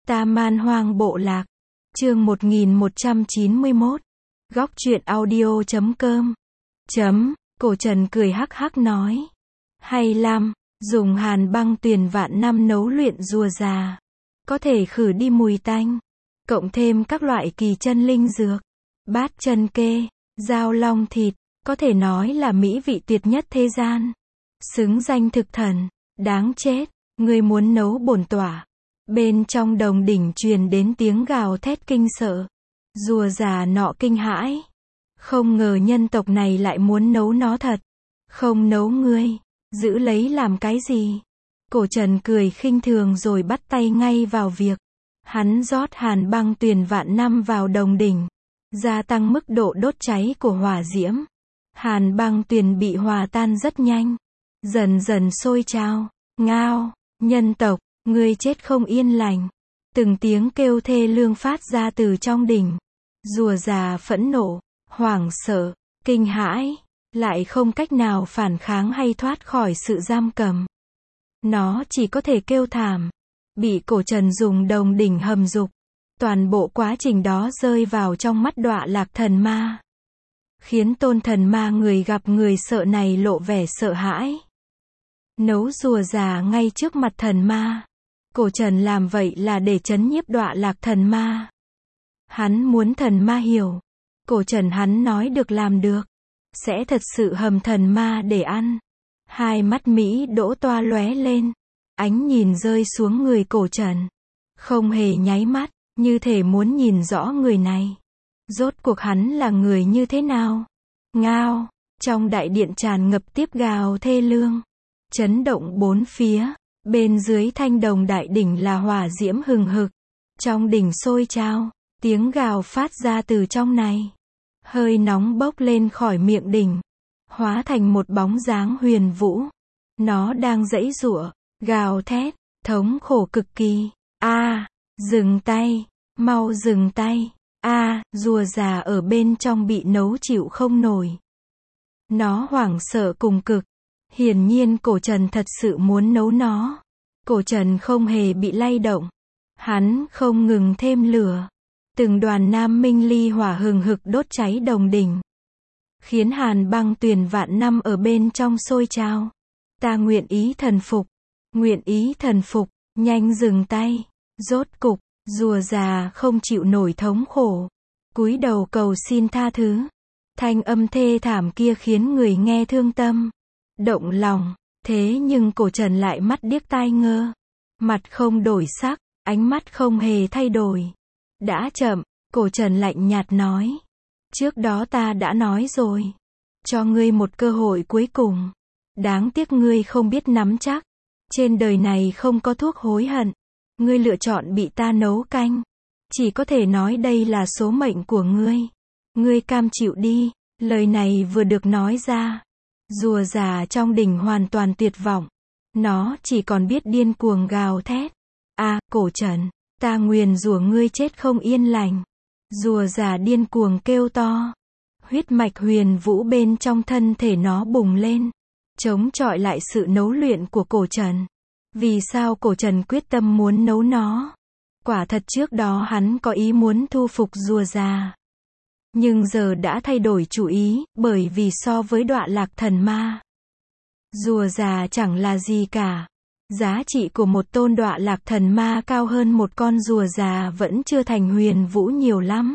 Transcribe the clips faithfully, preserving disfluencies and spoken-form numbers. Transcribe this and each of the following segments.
Ta Man Hoang Bộ Lạc. Chương một nghìn một trăm chín mươi mốt. Góc truyện audio chấm com. Chấm, Cổ Trần cười hắc hắc nói. Hay lắm, dùng hàn băng tuyền vạn năm nấu luyện rùa già. Có thể khử đi mùi tanh. Cộng thêm các loại kỳ chân linh dược. Bát chân kê, dao long thịt, có thể nói là mỹ vị tuyệt nhất thế gian. Xứng danh thực thần, đáng chết, ngươi muốn nấu bổn tỏa. Bên trong đồng đỉnh truyền đến tiếng gào thét kinh sợ. Rùa già nọ kinh hãi. Không ngờ nhân tộc này lại muốn nấu nó thật. Không nấu ngươi, giữ lấy làm cái gì? Cổ Trần cười khinh thường rồi bắt tay ngay vào việc. Hắn rót hàn băng tuyền vạn năm vào đồng đỉnh, gia tăng mức độ đốt cháy của hỏa diễm. Hàn băng tuyền bị hòa tan rất nhanh, dần dần sôi trào. Ngao, nhân tộc, ngươi chết không yên lành. Từng tiếng kêu thê lương phát ra từ trong đỉnh. Rùa già phẫn nộ, hoảng sợ, kinh hãi, lại không cách nào phản kháng hay thoát khỏi sự giam cầm. Nó chỉ có thể kêu thảm, bị Cổ Trần dùng đồng đỉnh hầm dục. Toàn bộ quá trình đó rơi vào trong mắt Đọa Lạc thần ma, khiến tôn thần ma người gặp người sợ này lộ vẻ sợ hãi. Nấu rùa già ngay trước mặt thần ma. Cổ Trần làm vậy là để trấn nhiếp Đọa Lạc thần ma. Hắn muốn thần ma hiểu. Cổ Trần hắn nói được làm được. Sẽ thật sự hầm thần ma để ăn. Hai mắt Mỹ đỗ toa lóe lên. Ánh nhìn rơi xuống người Cổ Trần. Không hề nháy mắt, như thể muốn nhìn rõ người này. Rốt cuộc hắn là người như thế nào? Ngao, trong đại điện tràn ngập tiếp gào thê lương. Chấn động bốn phía. Bên dưới thanh đồng đại đỉnh là hỏa diễm hừng hực. Trong đỉnh sôi trào, tiếng gào phát ra từ trong này. Hơi nóng bốc lên khỏi miệng đỉnh, hóa thành một bóng dáng huyền vũ. Nó đang giãy giụa, gào thét, thống khổ cực kỳ. A, à, dừng tay, mau dừng tay. A, à, rùa già ở bên trong bị nấu chịu không nổi. Nó hoảng sợ cùng cực. Hiển nhiên Cổ Trần thật sự muốn nấu nó. Cổ Trần không hề bị lay động. Hắn không ngừng thêm lửa. Từng đoàn nam minh ly hỏa hừng hực đốt cháy đồng đỉnh, khiến hàn băng tuyền vạn năm ở bên trong sôi trào. Ta nguyện ý thần phục. Nguyện ý thần phục. Nhanh dừng tay. Rốt cục, rùa già không chịu nổi thống khổ, cúi đầu cầu xin tha thứ. Thanh âm thê thảm kia khiến người nghe thương tâm, động lòng. Thế nhưng Cổ Trần lại mắt điếc tai ngơ, mặt không đổi sắc, ánh mắt không hề thay đổi. Đã chậm, Cổ Trần lạnh nhạt nói. Trước đó ta đã nói rồi. Cho ngươi một cơ hội cuối cùng. Đáng tiếc ngươi không biết nắm chắc. Trên đời này không có thuốc hối hận. Ngươi lựa chọn bị ta nấu canh. Chỉ có thể nói đây là số mệnh của ngươi. Ngươi cam chịu đi. Lời này vừa được nói ra, rùa già trong đỉnh hoàn toàn tuyệt vọng. Nó chỉ còn biết điên cuồng gào thét. A, à, Cổ Trần, ta nguyền rủa ngươi chết không yên lành. Rùa già điên cuồng kêu to. Huyết mạch huyền vũ bên trong thân thể nó bùng lên, chống chọi lại sự nấu luyện của Cổ Trần. Vì sao Cổ Trần quyết tâm muốn nấu nó? Quả thật trước đó hắn có ý muốn thu phục rùa già, nhưng giờ đã thay đổi chủ ý, bởi vì so với Đọa Lạc thần ma, rùa già chẳng là gì cả. Giá trị của một tôn Đọa Lạc thần ma cao hơn một con rùa già vẫn chưa thành huyền vũ nhiều lắm.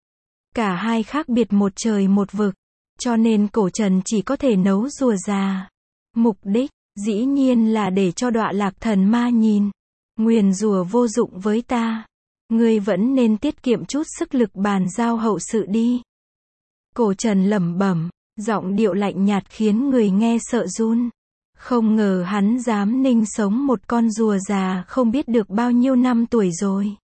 Cả hai khác biệt một trời một vực, cho nên Cổ Trần chỉ có thể nấu rùa già. Mục đích, dĩ nhiên là để cho Đọa Lạc thần ma nhìn. Nguyền rủa vô dụng với ta. Ngươi vẫn nên tiết kiệm chút sức lực bàn giao hậu sự đi. Cổ Trần lẩm bẩm, giọng điệu lạnh nhạt khiến người nghe sợ run. Không ngờ hắn dám ninh sống một con rùa già không biết được bao nhiêu năm tuổi rồi.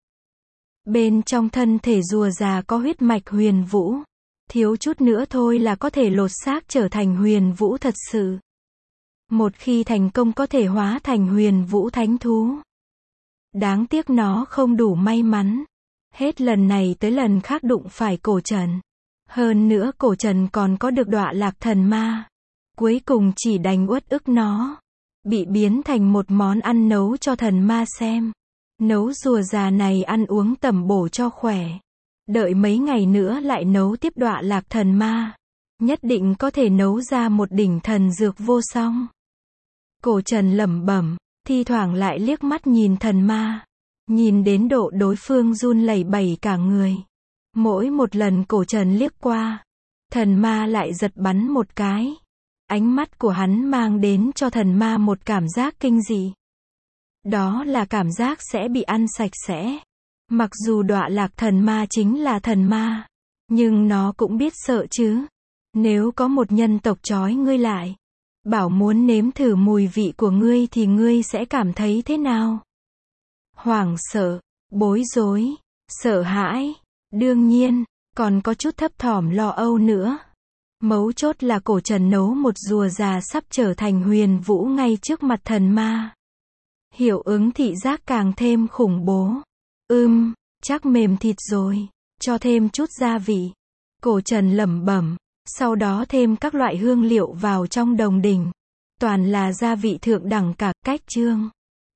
Bên trong thân thể rùa già có huyết mạch huyền vũ. Thiếu chút nữa thôi là có thể lột xác trở thành huyền vũ thật sự. Một khi thành công có thể hóa thành huyền vũ thánh thú. Đáng tiếc nó không đủ may mắn. Hết lần này tới lần khác đụng phải Cổ Trần. Hơn nữa Cổ Trần còn có được Đọa Lạc thần ma. Cuối cùng chỉ đành uất ức nó. Bị biến thành một món ăn nấu cho thần ma xem. Nấu rùa già này ăn uống tẩm bổ cho khỏe. Đợi mấy ngày nữa lại nấu tiếp đọa lạc thần ma. Nhất định có thể nấu ra một đỉnh thần dược vô song. Cổ Trần lẩm bẩm, thi thoảng lại liếc mắt nhìn thần ma. Nhìn đến độ đối phương run lẩy bẩy cả người. Mỗi một lần Cổ Trần liếc qua, thần ma lại giật bắn một cái. Ánh mắt của hắn mang đến cho thần ma một cảm giác kinh dị. Đó là cảm giác sẽ bị ăn sạch sẽ. Mặc dù đọa lạc thần ma chính là thần ma, nhưng nó cũng biết sợ chứ. Nếu có một nhân tộc trói ngươi lại, bảo muốn nếm thử mùi vị của ngươi thì ngươi sẽ cảm thấy thế nào? Hoảng sợ, bối rối, sợ hãi, đương nhiên, còn có chút thấp thỏm lo âu nữa. Mấu chốt là Cổ Trần nấu một rùa già sắp trở thành huyền vũ ngay trước mặt thần ma. Hiệu ứng thị giác càng thêm khủng bố. Ưm, chắc mềm thịt rồi, cho thêm chút gia vị. Cổ Trần lẩm bẩm, sau đó thêm các loại hương liệu vào trong đồng đỉnh. Toàn là gia vị thượng đẳng cả, cách chương.